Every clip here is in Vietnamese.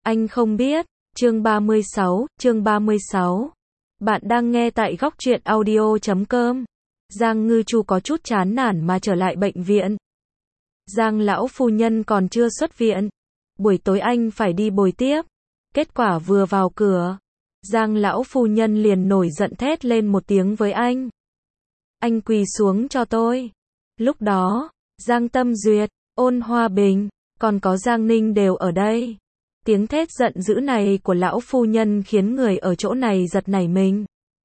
Anh không biết. Chương 36. Bạn đang nghe tại góc truyện audio.com. Giang Ngư Chu có chút chán nản mà trở lại bệnh viện. Giang lão phu nhân còn chưa xuất viện. Buổi tối anh phải đi bồi tiếp. Kết quả vừa vào cửa, Giang lão phu nhân liền nổi giận thét lên một tiếng với anh. Anh quỳ xuống cho tôi. Lúc đó, Giang Tâm Duyệt, Ôn Hoa Bình, còn có Giang Ninh đều ở đây. Tiếng thét giận dữ này của lão phu nhân khiến người ở chỗ này giật nảy mình.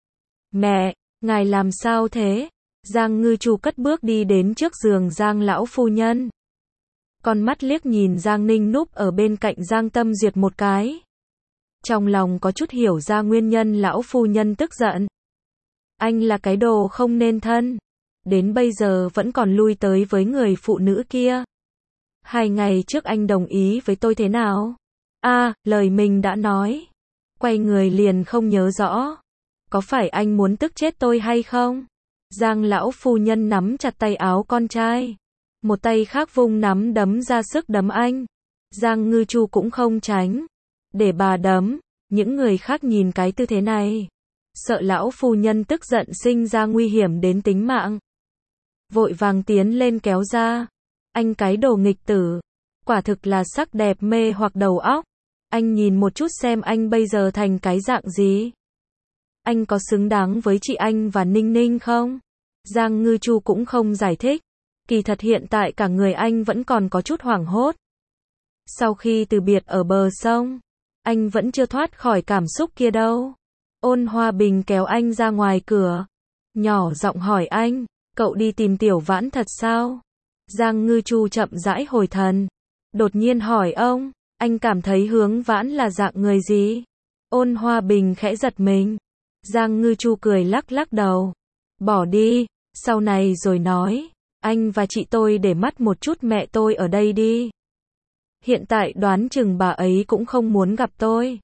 Mẹ, ngài làm sao thế? Giang Ngư Chu cất bước đi đến trước giường Giang lão phu nhân. Con mắt liếc nhìn Giang Ninh núp ở bên cạnh Giang Tâm Duyệt một cái. Trong lòng có chút hiểu ra nguyên nhân lão phu nhân tức giận. Anh là cái đồ không nên thân. Đến bây giờ vẫn còn lui tới với người phụ nữ kia. 2 ngày trước anh đồng ý với tôi thế nào? Lời mình đã nói. Quay người liền không nhớ rõ. Có phải anh muốn tức chết tôi hay không? Giang lão phu nhân nắm chặt tay áo con trai. Một tay khác vung nắm đấm ra sức đấm anh. Giang Ngư Chu cũng không tránh. Để bà đấm, những người khác nhìn cái tư thế này. Sợ lão phu nhân tức giận sinh ra nguy hiểm đến tính mạng. Vội vàng tiến lên kéo ra. Anh cái đồ nghịch tử. Quả thực là sắc đẹp mê hoặc đầu óc. Anh nhìn một chút xem anh bây giờ thành cái dạng gì. Anh có xứng đáng với chị anh và Ninh Ninh không? Giang Ngư Chu cũng không giải thích. Kỳ thật hiện tại cả người anh vẫn còn có chút hoảng hốt. Sau khi từ biệt ở bờ sông, anh vẫn chưa thoát khỏi cảm xúc kia đâu. Ôn Hoa Bình kéo anh ra ngoài cửa. Nhỏ giọng hỏi anh, cậu đi tìm Tiểu Vãn thật sao? Giang Ngư Chu chậm rãi hồi thần. Đột nhiên hỏi ông, anh cảm thấy Hướng Vãn là dạng người gì? Ôn Hoa Bình khẽ giật mình. Giang Ngư Chu cười lắc lắc đầu. Bỏ đi, sau này rồi nói. Anh và chị tôi để mắt một chút mẹ tôi ở đây đi. Hiện tại đoán chừng bà ấy cũng không muốn gặp tôi.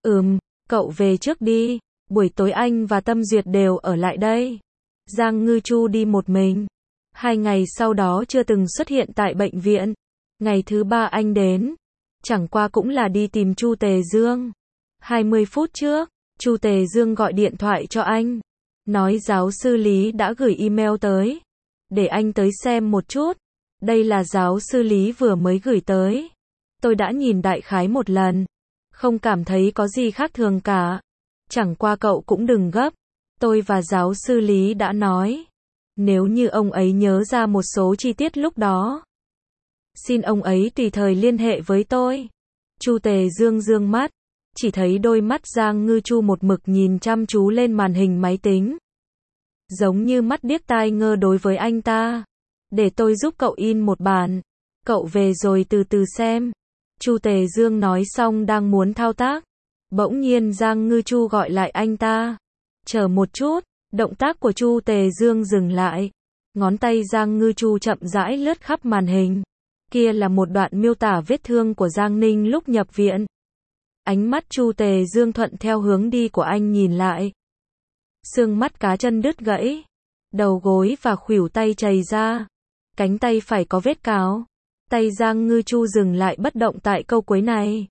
Cậu về trước đi. Buổi tối anh và Tâm Duyệt đều ở lại đây. Giang Ngư Chu đi một mình. 2 ngày sau đó chưa từng xuất hiện tại bệnh viện. Ngày thứ 3 anh đến. Chẳng qua cũng là đi tìm Chu Tề Dương. 20 phút trước, Chu Tề Dương gọi điện thoại cho anh. Nói giáo sư Lý đã gửi email tới. Để anh tới xem một chút. Đây là giáo sư Lý vừa mới gửi tới. Tôi đã nhìn đại khái một lần. Không cảm thấy có gì khác thường cả. Chẳng qua cậu cũng đừng gấp. Tôi và giáo sư Lý đã nói. Nếu như ông ấy nhớ ra một số chi tiết lúc đó, xin ông ấy tùy thời liên hệ với tôi. Chu Tề Dương dương mắt. Chỉ thấy đôi mắt Giang Ngư Chu một mực nhìn chăm chú lên màn hình máy tính. Giống như mắt điếc tai ngơ đối với anh ta. Để tôi giúp cậu in một bản. Cậu về rồi từ từ xem. Chu Tề Dương nói xong đang muốn thao tác. Bỗng nhiên Giang Ngư Chu gọi lại anh ta. Chờ một chút. Động tác của Chu Tề Dương dừng lại. Ngón tay Giang Ngư Chu chậm rãi lướt khắp màn hình. Kia là một đoạn miêu tả vết thương của Giang Ninh lúc nhập viện. Ánh mắt Chu Tề Dương thuận theo hướng đi của anh nhìn lại. Xương mắt cá chân đứt gãy. Đầu gối và khuỷu tay chày ra. Cánh tay phải có vết cào. Tay Giang Ngư Chu dừng lại bất động tại câu cuối này.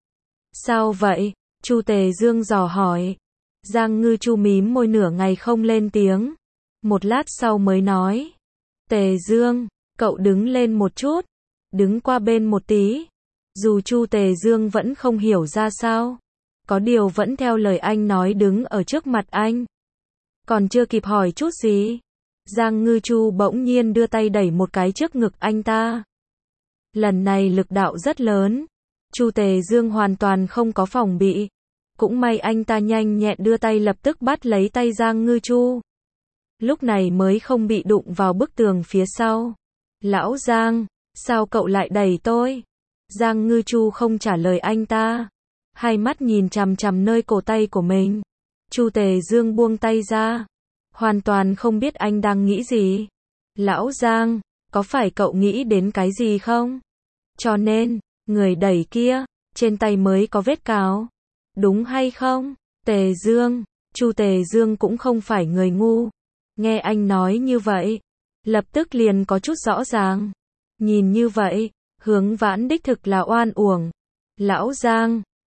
Sao vậy? Chu Tề Dương dò hỏi. Giang Ngư Chu mím môi nửa ngày không lên tiếng. Một lát sau mới nói. Tề Dương, cậu đứng lên một chút. Đứng qua bên một tí. Dù Chu Tề Dương vẫn không hiểu ra sao. Có điều vẫn theo lời anh nói đứng ở trước mặt anh. Còn chưa kịp hỏi chút gì. Giang Ngư Chu bỗng nhiên đưa tay đẩy một cái trước ngực anh ta. Lần này lực đạo rất lớn. Chu Tề Dương hoàn toàn không có phòng bị. Cũng may anh ta nhanh nhẹn đưa tay lập tức bắt lấy tay Giang Ngư Chu. Lúc này mới không bị đụng vào bức tường phía sau. Lão Giang, sao cậu lại đẩy tôi? Giang Ngư Chu không trả lời anh ta. Hai mắt nhìn chằm chằm nơi cổ tay của mình. Chu Tề Dương buông tay ra. Hoàn toàn không biết anh đang nghĩ gì. Lão Giang, có phải cậu nghĩ đến cái gì không? Cho nên, người đẩy kia, trên tay mới có vết cào. Đúng hay không? Tề Dương, Chu Tề Dương cũng không phải người ngu. Nghe anh nói như vậy, lập tức liền có chút rõ ràng. Nhìn như vậy, Hướng Vãn đích thực là oan uổng. Lão Giang,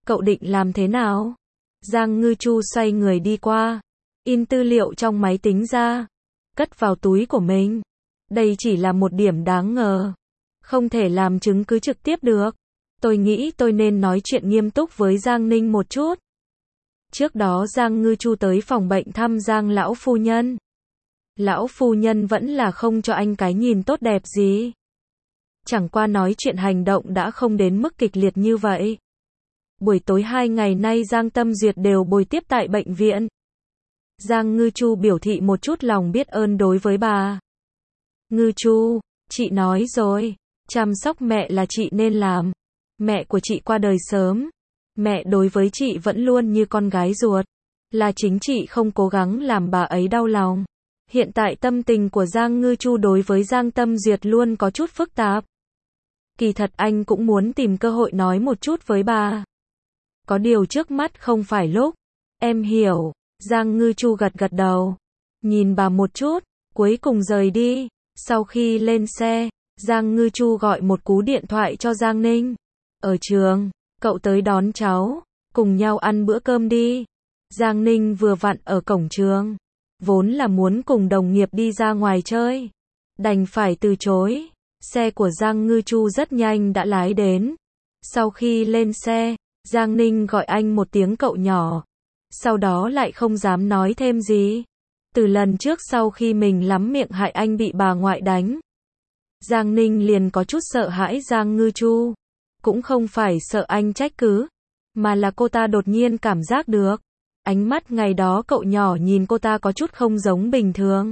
Cậu định làm thế nào? Giang Ngư Chu xoay người đi qua, in tư liệu trong máy tính ra, cất vào túi của mình. Đây chỉ là một điểm đáng ngờ, không thể làm chứng cứ trực tiếp được. Tôi nghĩ tôi nên nói chuyện nghiêm túc với Giang Ninh một chút. Trước đó Giang Ngư Chu tới phòng bệnh thăm Giang lão phu nhân. Lão phu nhân vẫn là không cho anh cái nhìn tốt đẹp gì. Chẳng qua nói chuyện hành động đã không đến mức kịch liệt như vậy. Buổi tối 2 ngày nay Giang Tâm Duyệt đều bồi tiếp tại bệnh viện. Giang Ngư Chu biểu thị một chút lòng biết ơn đối với bà. Ngư Chu, chị nói rồi, chăm sóc mẹ là chị nên làm. Mẹ của chị qua đời sớm. Mẹ đối với chị vẫn luôn như con gái ruột. Là chính chị không cố gắng làm bà ấy đau lòng. Hiện tại tâm tình của Giang Ngư Chu đối với Giang Tâm Duyệt luôn có chút phức tạp. Kỳ thật anh cũng muốn tìm cơ hội nói một chút với bà. Có điều trước mắt không phải lúc. Em hiểu. Giang Ngư Chu gật gật đầu. Nhìn bà một chút, cuối cùng rời đi. Sau khi lên xe, Giang Ngư Chu gọi một cú điện thoại cho Giang Ninh. Ở trường, cậu tới đón cháu, cùng nhau ăn bữa cơm đi. Giang Ninh vừa vặn ở cổng trường. Vốn là muốn cùng đồng nghiệp đi ra ngoài chơi. Đành phải từ chối. Xe của Giang Ngư Chu rất nhanh đã lái đến. Sau khi lên xe, Giang Ninh gọi anh một tiếng cậu nhỏ. Sau đó lại không dám nói thêm gì. Từ lần trước sau khi mình lắm miệng hại anh bị bà ngoại đánh, Giang Ninh liền có chút sợ hãi Giang Ngư Chu. Cũng không phải sợ anh trách cứ, mà là cô ta đột nhiên cảm giác được. Ánh mắt ngày đó cậu nhỏ nhìn cô ta có chút không giống bình thường.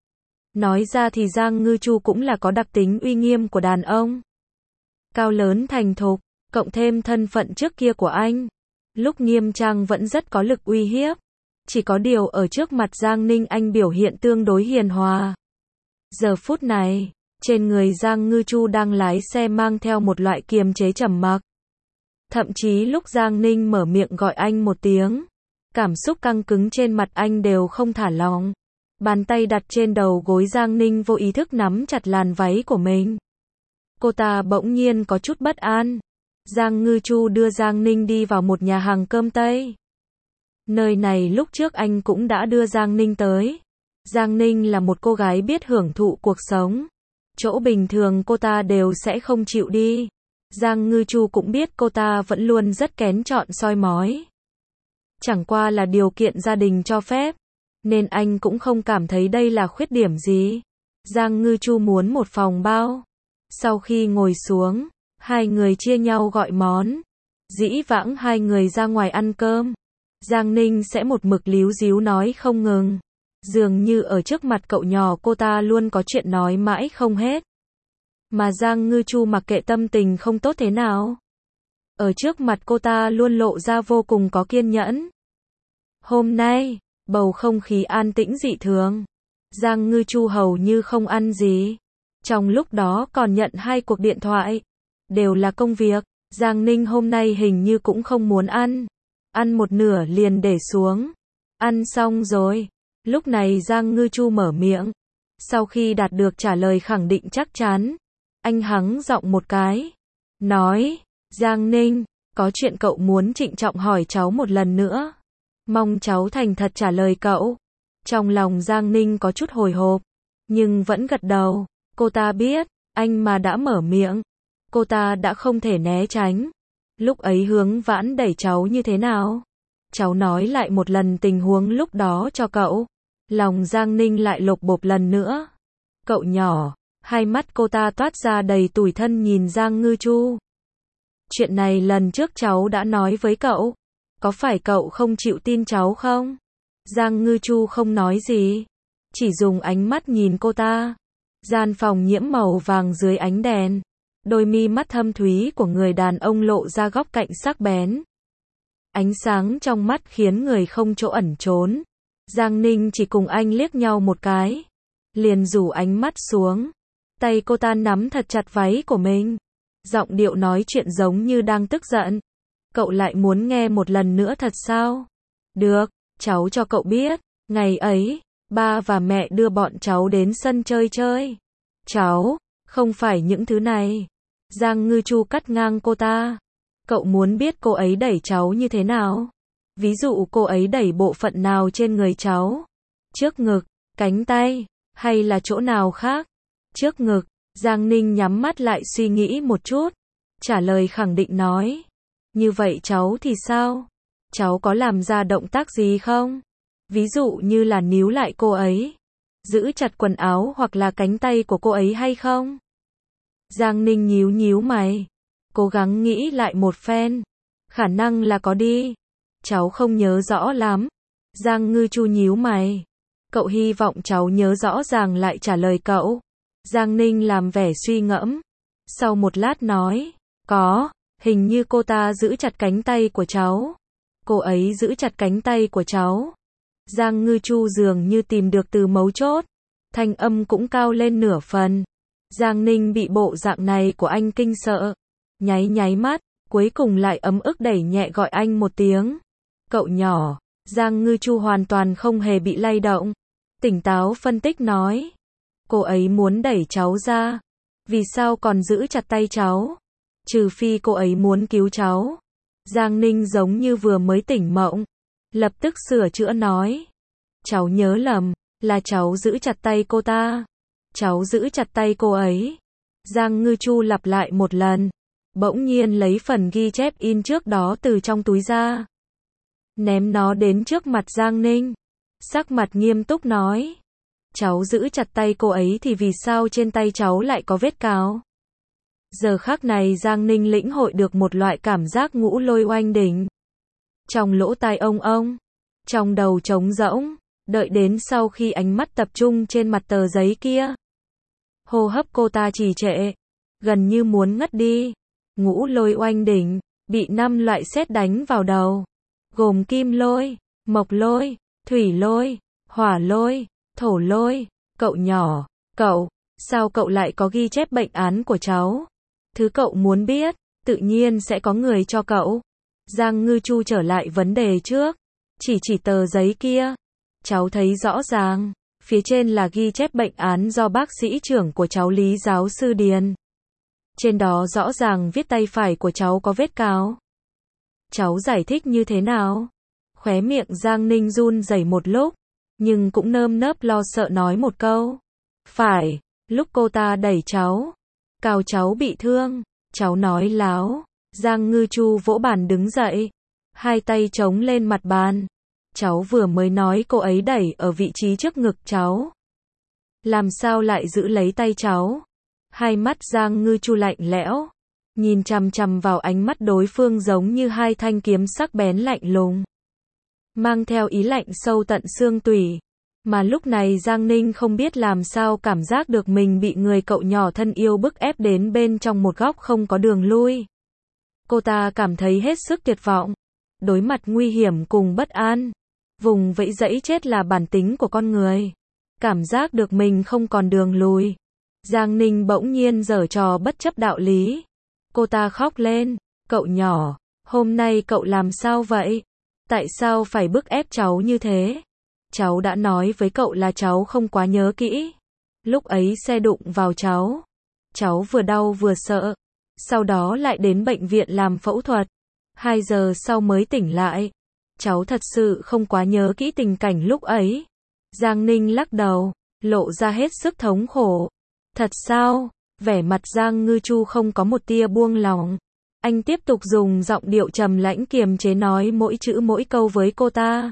Nói ra thì Giang Ngư Chu cũng là có đặc tính uy nghiêm của đàn ông. Cao lớn thành thục, cộng thêm thân phận trước kia của anh. Lúc nghiêm trang vẫn rất có lực uy hiếp. Chỉ có điều ở trước mặt Giang Ninh anh biểu hiện tương đối hiền hòa. Giờ phút này, trên người Giang Ngư Chu đang lái xe mang theo một loại kiềm chế trầm mặc. Thậm chí lúc Giang Ninh mở miệng gọi anh một tiếng, cảm xúc căng cứng trên mặt anh đều không thả lỏng. Bàn tay đặt trên đầu gối Giang Ninh vô ý thức nắm chặt làn váy của mình. Cô ta bỗng nhiên có chút bất an. Giang Ngư Chu đưa Giang Ninh đi vào một nhà hàng cơm Tây. Nơi này lúc trước anh cũng đã đưa Giang Ninh tới. Giang Ninh là một cô gái biết hưởng thụ cuộc sống. Chỗ bình thường cô ta đều sẽ không chịu đi. Giang Ngư Chu cũng biết cô ta vẫn luôn rất kén chọn soi mói. Chẳng qua là điều kiện gia đình cho phép, nên anh cũng không cảm thấy đây là khuyết điểm gì. Giang Ngư Chu muốn một phòng bao. Sau khi ngồi xuống, hai người chia nhau gọi món. Dĩ vãng hai người ra ngoài ăn cơm, Giang Ninh sẽ một mực líu díu nói không ngừng. Dường như ở trước mặt cậu nhỏ cô ta luôn có chuyện nói mãi không hết. Mà Giang Ngư Chu mặc kệ tâm tình không tốt thế nào, ở trước mặt cô ta luôn lộ ra vô cùng có kiên nhẫn. Hôm nay, bầu không khí an tĩnh dị thường. Giang Ngư Chu hầu như không ăn gì. Trong lúc đó còn nhận 2 cuộc điện thoại. Đều là công việc. Giang Ninh hôm nay hình như cũng không muốn ăn. Ăn một nửa liền để xuống. Ăn xong rồi. Lúc này Giang Ngư Chu mở miệng. Sau khi đạt được trả lời khẳng định chắc chắn, anh hắng giọng một cái. Nói, Giang Ninh, có chuyện cậu muốn trịnh trọng hỏi cháu một lần nữa. Mong cháu thành thật trả lời cậu. Trong lòng Giang Ninh có chút hồi hộp, nhưng vẫn gật đầu. Cô ta biết, anh mà đã mở miệng, cô ta đã không thể né tránh. Lúc ấy Hướng Vãn đẩy cháu như thế nào? Cháu nói lại một lần tình huống lúc đó cho cậu. Lòng Giang Ninh lại lột bột lần nữa. Cậu nhỏ, hai mắt cô ta toát ra đầy tủi thân nhìn Giang Ngư Chu. Chuyện này lần trước cháu đã nói với cậu. Có phải cậu không chịu tin cháu không? Giang Ngư Chu không nói gì, chỉ dùng ánh mắt nhìn cô ta. Gian phòng nhiễm màu vàng dưới ánh đèn. Đôi mi mắt thâm thúy của người đàn ông lộ ra góc cạnh sắc bén. Ánh sáng trong mắt khiến người không chỗ ẩn trốn. Giang Ninh chỉ cùng anh liếc nhau một cái, liền rủ ánh mắt xuống. Tay cô ta nắm thật chặt váy của mình. Giọng điệu nói chuyện giống như đang tức giận. Cậu lại muốn nghe một lần nữa thật sao? Được, cháu cho cậu biết. Ngày ấy, ba và mẹ đưa bọn cháu đến sân chơi chơi. Cháu, không phải những thứ này. Giang Ngư Chu cắt ngang cô ta. Cậu muốn biết cô ấy đẩy cháu như thế nào? Ví dụ cô ấy đẩy bộ phận nào trên người cháu? Trước ngực, cánh tay, hay là chỗ nào khác? Trước ngực, Giang Ninh nhắm mắt lại suy nghĩ một chút. Trả lời khẳng định nói. Như vậy cháu thì sao? Cháu có làm ra động tác gì không? Ví dụ như là níu lại cô ấy, giữ chặt quần áo hoặc là cánh tay của cô ấy hay không? Giang Ninh nhíu nhíu mày, cố gắng nghĩ lại một phen. Khả năng là có đi. Cháu không nhớ rõ lắm. Giang Ngư Chu nhíu mày. Cậu hy vọng cháu nhớ rõ ràng lại trả lời cậu. Giang Ninh làm vẻ suy ngẫm. Sau một lát nói, có, hình như cô ta giữ chặt cánh tay của cháu. Cô ấy giữ chặt cánh tay của cháu. Giang Ngư Chu dường như tìm được từ mấu chốt. Thanh âm cũng cao lên nửa phần. Giang Ninh bị bộ dạng này của anh kinh sợ. Nháy nháy mắt, cuối cùng lại ấm ức đẩy nhẹ gọi anh một tiếng. Cậu nhỏ. Giang Ngư Chu hoàn toàn không hề bị lay động. Tỉnh táo phân tích nói. Cô ấy muốn đẩy cháu ra. Vì sao còn giữ chặt tay cháu? Trừ phi cô ấy muốn cứu cháu. Giang Ninh giống như vừa mới tỉnh mộng. Lập tức sửa chữa nói. Cháu nhớ lầm, là cháu giữ chặt tay cô ta. Cháu giữ chặt tay cô ấy. Giang Ngư Chu lặp lại một lần. Bỗng nhiên lấy phần ghi chép in trước đó từ trong túi ra. Ném nó đến trước mặt Giang Ninh. Sắc mặt nghiêm túc nói. Cháu giữ chặt tay cô ấy thì vì sao trên tay cháu lại có vết cào? Giờ khắc này Giang Ninh lĩnh hội được một loại cảm giác ngũ lôi oanh đỉnh. Trong lỗ tai ông, trong đầu trống rỗng, đợi đến sau khi ánh mắt tập trung trên mặt tờ giấy kia. Hô hấp cô ta trì trệ, gần như muốn ngất đi. Ngũ lôi oanh đỉnh, bị 5 loại sét đánh vào đầu. Gồm kim lôi, mộc lôi, thủy lôi, hỏa lôi, thổ lôi. Cậu nhỏ, sao cậu lại có ghi chép bệnh án của cháu? Thứ cậu muốn biết, tự nhiên sẽ có người cho cậu. Giang Ngư Chu trở lại vấn đề trước. Chỉ tờ giấy kia. Cháu thấy rõ ràng. Phía trên là ghi chép bệnh án do bác sĩ trưởng của cháu Lý giáo sư điền. Trên đó rõ ràng viết tay phải của cháu có vết cào. Cháu giải thích như thế nào? Khóe miệng Giang Ninh run rẩy một lúc. Nhưng cũng nơm nớp lo sợ nói một câu. Phải, lúc cô ta đẩy cháu. Cào cháu bị thương. Cháu nói láo. Giang Ngư Chu vỗ bàn đứng dậy. Hai tay chống lên mặt bàn. Cháu vừa mới nói cô ấy đẩy ở vị trí trước ngực cháu. Làm sao lại giữ lấy tay cháu? Hai mắt Giang Ngư Chu lạnh lẽo. Nhìn chằm chằm vào ánh mắt đối phương giống như hai thanh kiếm sắc bén lạnh lùng. Mang theo ý lạnh sâu tận xương tủy. Mà lúc này Giang Ninh không biết làm sao cảm giác được mình bị người cậu nhỏ thân yêu bức ép đến bên trong một góc không có đường lui. Cô ta cảm thấy hết sức tuyệt vọng. Đối mặt nguy hiểm cùng bất an. Vùng vẫy dẫy chết là bản tính của con người. Cảm giác được mình không còn đường lùi. Giang Ninh bỗng nhiên giở trò bất chấp đạo lý. Cô ta khóc lên. Cậu nhỏ, hôm nay cậu làm sao vậy? Tại sao phải bức ép cháu như thế? Cháu đã nói với cậu là cháu không quá nhớ kỹ. Lúc ấy xe đụng vào cháu. Cháu vừa đau vừa sợ. Sau đó lại đến bệnh viện làm phẫu thuật. 2 giờ sau mới tỉnh lại. Cháu thật sự không quá nhớ kỹ tình cảnh lúc ấy. Giang Ninh lắc đầu, lộ ra hết sức thống khổ. Thật sao? Vẻ mặt Giang Ngư Chu không có một tia buông lỏng. Anh tiếp tục dùng giọng điệu trầm lãnh kiềm chế nói mỗi chữ mỗi câu với cô ta.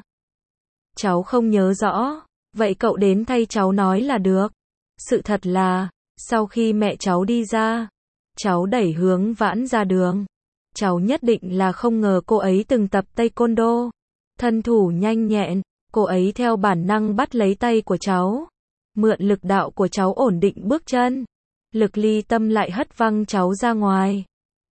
Cháu không nhớ rõ. Vậy cậu đến thay cháu nói là được. Sự thật là, sau khi mẹ cháu đi ra, cháu đẩy Hướng Vãn ra đường. Cháu nhất định là không ngờ cô ấy từng tập taekwondo. Thân thủ nhanh nhẹn, cô ấy theo bản năng bắt lấy tay của cháu. Mượn lực đạo của cháu ổn định bước chân. Lực ly tâm lại hất văng cháu ra ngoài.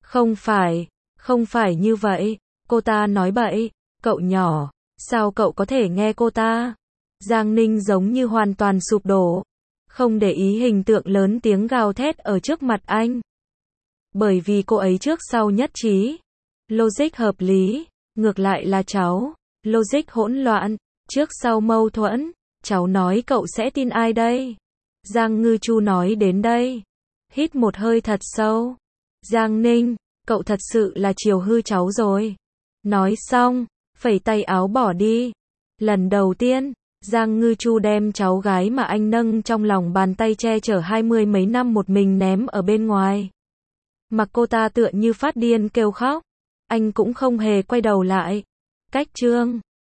Không phải như vậy. Cô ta nói bậy. Cậu nhỏ, sao cậu có thể nghe cô ta? Giang Ninh giống như hoàn toàn sụp đổ. Không để ý hình tượng lớn tiếng gào thét ở trước mặt anh. Bởi vì cô ấy trước sau nhất trí. Logic hợp lý. Ngược lại là cháu. Logic hỗn loạn. Trước sau mâu thuẫn. Cháu nói cậu sẽ tin ai đây? Giang Ngư Chu nói đến đây. Hít một hơi thật sâu. Giang Ninh, Cậu thật sự là chiều hư cháu rồi. Nói xong, phẩy tay áo bỏ đi. Lần đầu tiên, Giang Ngư Chu đem cháu gái mà anh nâng trong lòng bàn tay che chở 20 mấy năm một mình ném ở bên ngoài. Mặc cô ta tựa như phát điên kêu khóc. Anh cũng không hề quay đầu lại. Cách chương